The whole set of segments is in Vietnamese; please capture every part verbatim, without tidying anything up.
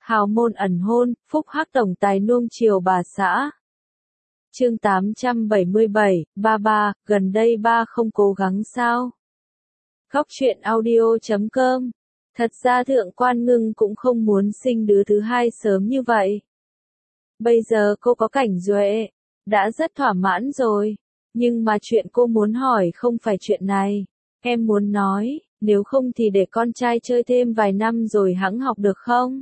Hào môn ẩn hôn, phúc hắc tổng tài nuông chiều bà xã. Chương tám trăm bảy mươi bảy, ba ba, gần đây ba không cố gắng sao? Góc truyện audio chấm com. Thật ra Thượng Quan Ngưng cũng không muốn sinh đứa thứ hai sớm như vậy. Bây giờ cô có Cảnh Duệ, đã rất thỏa mãn rồi. Nhưng mà chuyện cô muốn hỏi không phải chuyện này. Em muốn nói, nếu không thì để con trai chơi thêm vài năm rồi hẵng học được không?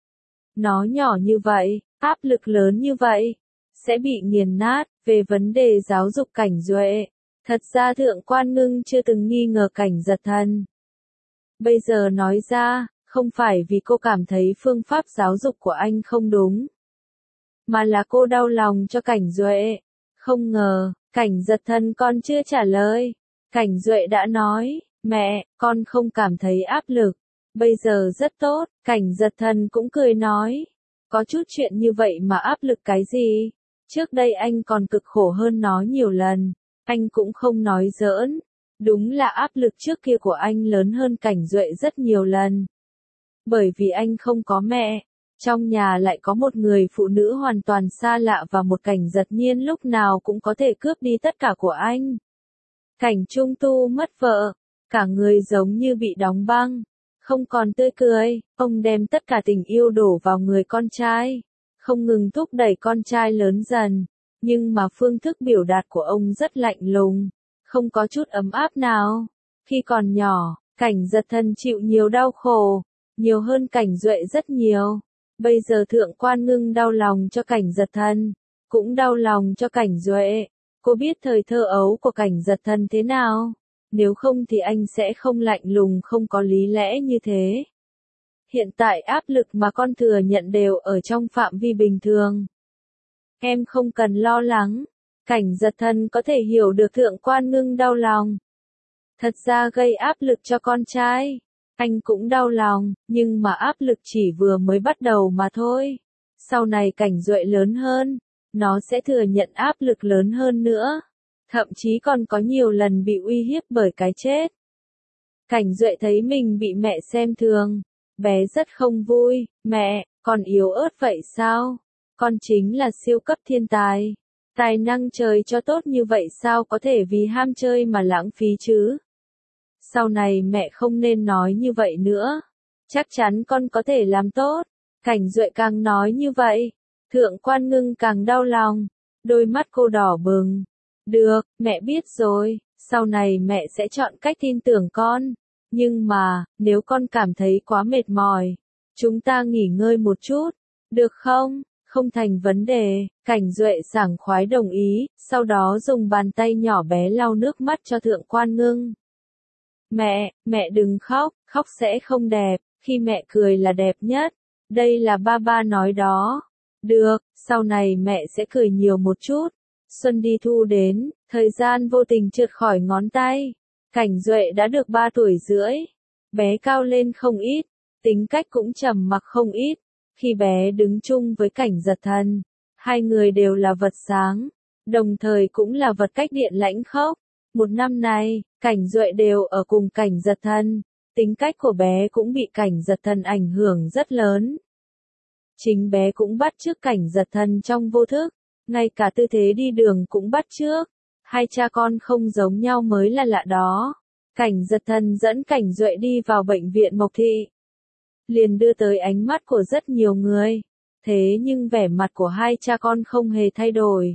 Nó nhỏ như vậy, áp lực lớn như vậy, sẽ bị nghiền nát. Về vấn đề giáo dục Cảnh Duệ, thật ra Thượng Quan Ngưng chưa từng nghi ngờ Cảnh Giật Thần. Bây giờ nói ra, không phải vì cô cảm thấy phương pháp giáo dục của anh không đúng, mà là cô đau lòng cho Cảnh Duệ. Không ngờ, Cảnh Giật Thần còn chưa trả lời. Cảnh Duệ đã nói, mẹ, con không cảm thấy áp lực. Bây giờ rất tốt. Cảnh Giật Thần cũng cười nói, có chút chuyện như vậy mà áp lực cái gì? Trước đây anh còn cực khổ hơn nó nhiều lần. Anh cũng không nói giỡn. Đúng là áp lực trước kia của anh lớn hơn Cảnh Duệ rất nhiều lần. Bởi vì anh không có mẹ. Trong nhà lại có một người phụ nữ hoàn toàn xa lạ và một Cảnh Giật Nhiên lúc nào cũng có thể cướp đi tất cả của anh. Cảnh Trung Tu mất vợ. Cả người giống như bị đóng băng. Không còn tươi cười, ông đem tất cả tình yêu đổ vào người con trai, không ngừng thúc đẩy con trai lớn dần, nhưng mà phương thức biểu đạt của ông rất lạnh lùng, không có chút ấm áp nào. Khi còn nhỏ, Cảnh Giật Thần chịu nhiều đau khổ, nhiều hơn Cảnh Duệ rất nhiều. Bây giờ Thượng Quan Ngưng đau lòng cho Cảnh Giật Thần, cũng đau lòng cho Cảnh Duệ. Cô biết thời thơ ấu của Cảnh Giật Thần thế nào? Nếu không thì anh sẽ không lạnh lùng không có lý lẽ như thế. Hiện tại áp lực mà con thừa nhận đều ở trong phạm vi bình thường. Em không cần lo lắng. Cảnh Giật Thần có thể hiểu được Thượng Quan Ngưng đau lòng. Thật ra gây áp lực cho con trai, anh cũng đau lòng, nhưng mà áp lực chỉ vừa mới bắt đầu mà thôi. Sau này Cảnh Duệ lớn hơn, nó sẽ thừa nhận áp lực lớn hơn nữa. Thậm chí còn có nhiều lần bị uy hiếp bởi cái chết. Cảnh Duệ thấy mình bị mẹ xem thường. Bé rất không vui. Mẹ, con yếu ớt vậy sao? Con chính là siêu cấp thiên tài. Tài năng trời cho tốt như vậy sao có thể vì ham chơi mà lãng phí chứ? Sau này mẹ không nên nói như vậy nữa. Chắc chắn con có thể làm tốt. Cảnh Duệ càng nói như vậy, Thượng Quan Ngưng càng đau lòng. Đôi mắt cô đỏ bừng. Được, mẹ biết rồi, sau này mẹ sẽ chọn cách tin tưởng con. Nhưng mà, nếu con cảm thấy quá mệt mỏi, chúng ta nghỉ ngơi một chút, được không? Không thành vấn đề. Cảnh Duệ sảng khoái đồng ý, sau đó dùng bàn tay nhỏ bé lau nước mắt cho Thượng Quan Ngưng. Mẹ, mẹ đừng khóc, khóc sẽ không đẹp, khi mẹ cười là đẹp nhất. Đây là ba ba nói đó. Được, sau này mẹ sẽ cười nhiều một chút. Xuân đi thu đến, thời gian vô tình trượt khỏi ngón tay. Cảnh Duệ đã được ba tuổi rưỡi. Bé cao lên không ít, tính cách cũng trầm mặc không ít. Khi bé đứng chung với Cảnh Giật Thần, hai người đều là vật sáng, đồng thời cũng là vật cách điện lãnh khốc. Một năm này, Cảnh Duệ đều ở cùng Cảnh Giật Thần, tính cách của bé cũng bị Cảnh Giật Thần ảnh hưởng rất lớn. Chính bé cũng bắt chước Cảnh Giật Thần trong vô thức. Ngay cả tư thế đi đường cũng bắt chước. Hai cha con không giống nhau mới là lạ đó. Cảnh Giật Thần dẫn Cảnh Duệ đi vào bệnh viện Mộc Thị. Liền đưa tới ánh mắt của rất nhiều người. Thế nhưng vẻ mặt của hai cha con không hề thay đổi.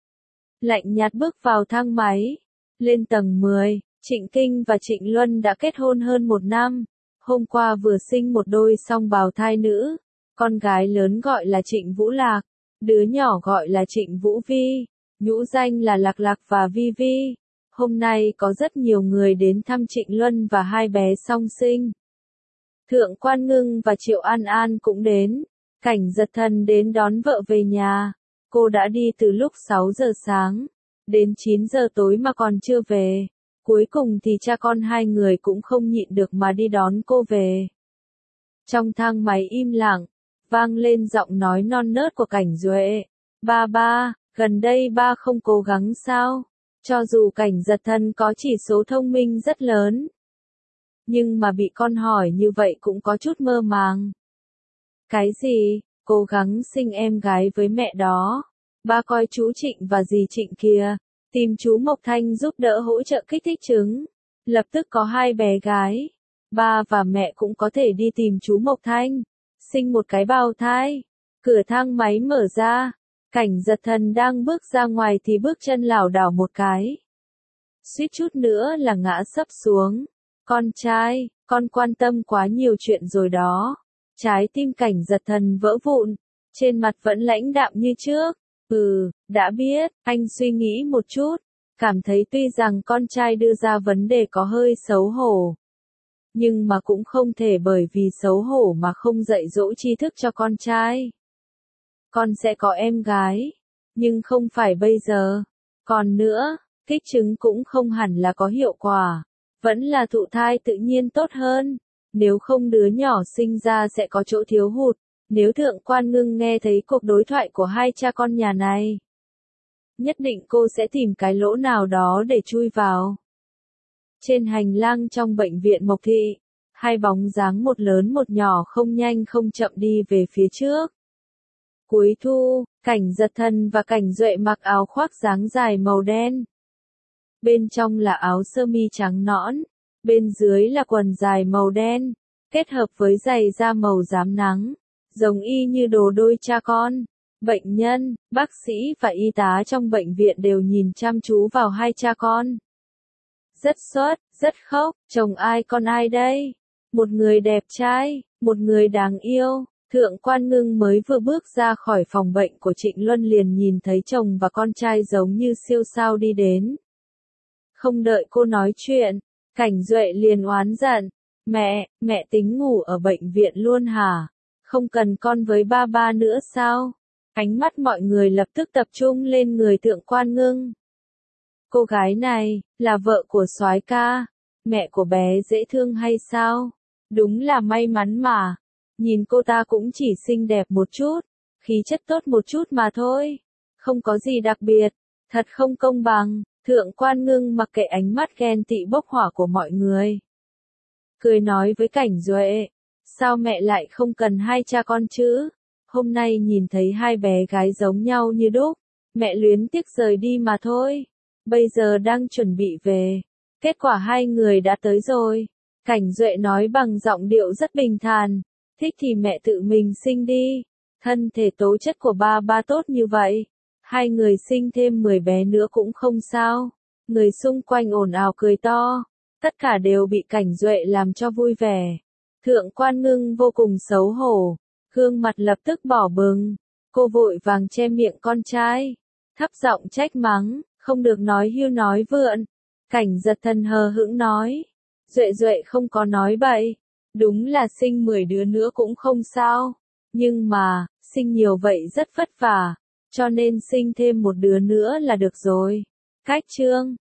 Lạnh nhạt bước vào thang máy. Lên tầng mười, Trịnh Kinh và Trịnh Luân đã kết hôn hơn một năm. Hôm qua vừa sinh một đôi song bào thai nữ. Con gái lớn gọi là Trịnh Vũ Lạc. Đứa nhỏ gọi là Trịnh Vũ Vi, nhũ danh là Lạc Lạc và Vi Vi. Hôm nay có rất nhiều người đến thăm Trịnh Luân và hai bé song sinh. Thượng Quan Ngưng và Triệu An An cũng đến. Cảnh Giật Thần đến đón vợ về nhà. Cô đã đi từ lúc sáu giờ sáng, đến chín giờ tối mà còn chưa về. Cuối cùng thì cha con hai người cũng không nhịn được mà đi đón cô về. Trong thang máy im lặng, vang lên giọng nói non nớt của Cảnh Duệ. Ba ba, gần đây ba không cố gắng sao? Cho dù Cảnh Giật Thần có chỉ số thông minh rất lớn, nhưng mà bị con hỏi như vậy cũng có chút mơ màng. Cái gì? Cố gắng sinh em gái với mẹ đó. Ba coi chú Trịnh và dì Trịnh kìa, tìm chú Mộc Thanh giúp đỡ hỗ trợ kích thích trứng. Lập tức có hai bé gái. Ba và mẹ cũng có thể đi tìm chú Mộc Thanh, sinh một cái bào thai. Cửa thang máy mở ra, Cảnh Giật Thần đang bước ra ngoài thì bước chân lảo đảo một cái. Suýt chút nữa là ngã sấp xuống. Con trai, con quan tâm quá nhiều chuyện rồi đó. Trái tim Cảnh Giật Thần vỡ vụn, trên mặt vẫn lãnh đạm như trước. Ừ, đã biết, anh suy nghĩ một chút, cảm thấy tuy rằng con trai đưa ra vấn đề có hơi xấu hổ. Nhưng mà cũng không thể bởi vì xấu hổ mà không dạy dỗ tri thức cho con trai. Con sẽ có em gái, nhưng không phải bây giờ. Còn nữa, kích trứng cũng không hẳn là có hiệu quả, vẫn là thụ thai tự nhiên tốt hơn. Nếu không đứa nhỏ sinh ra sẽ có chỗ thiếu hụt. Nếu Thượng Quan Ngưng nghe thấy cuộc đối thoại của hai cha con nhà này, nhất định cô sẽ tìm cái lỗ nào đó để chui vào. Trên hành lang trong bệnh viện Mộc Thị, hai bóng dáng một lớn một nhỏ không nhanh không chậm đi về phía trước. Cuối thu, Cảnh Giật Thần và Cảnh Duệ mặc áo khoác dáng dài màu đen. Bên trong là áo sơ mi trắng nõn, bên dưới là quần dài màu đen, kết hợp với giày da màu rám nắng, giống y như đồ đôi cha con. Bệnh nhân, bác sĩ và y tá trong bệnh viện đều nhìn chăm chú vào hai cha con. Rất xuất, rất khóc, chồng ai con ai đây? Một người đẹp trai, một người đáng yêu. Thượng Quan Ngưng mới vừa bước ra khỏi phòng bệnh của Trịnh Luân liền nhìn thấy chồng và con trai giống như siêu sao đi đến. Không đợi cô nói chuyện, Cảnh Duệ liền oán giận. Mẹ, mẹ tính ngủ ở bệnh viện luôn hả? Không cần con với ba ba nữa sao? Ánh mắt mọi người lập tức tập trung lên người Thượng Quan Ngưng. Cô gái này, là vợ của soái ca. Mẹ của bé dễ thương hay sao? Đúng là may mắn mà. Nhìn cô ta cũng chỉ xinh đẹp một chút, khí chất tốt một chút mà thôi. Không có gì đặc biệt, thật không công bằng. Thượng Quan Ngưng mặc kệ ánh mắt ghen tị bốc hỏa của mọi người. Cười nói với Cảnh Duệ, sao mẹ lại không cần hai cha con chứ? Hôm nay nhìn thấy hai bé gái giống nhau như đúc, mẹ luyến tiếc rời đi mà thôi. Bây giờ đang chuẩn bị về, kết quả hai người đã tới rồi. Cảnh Duệ nói bằng giọng điệu rất bình thản, thích thì mẹ tự mình sinh đi. Thân thể tố chất của ba ba tốt như vậy, hai người sinh thêm mười bé nữa cũng không sao. Người xung quanh ồn ào cười to, tất cả đều bị Cảnh Duệ làm cho vui vẻ. Thượng Quan Ngưng vô cùng xấu hổ, gương mặt lập tức đỏ bừng, cô vội vàng che miệng con trai, thấp giọng trách mắng, không được nói hưu nói vượn. Cảnh Giật Thần hờ hững nói, Duệ Duệ không có nói bậy, đúng là sinh mười đứa nữa cũng không sao, nhưng mà, sinh nhiều vậy rất vất vả, cho nên sinh thêm một đứa nữa là được rồi. Cách chương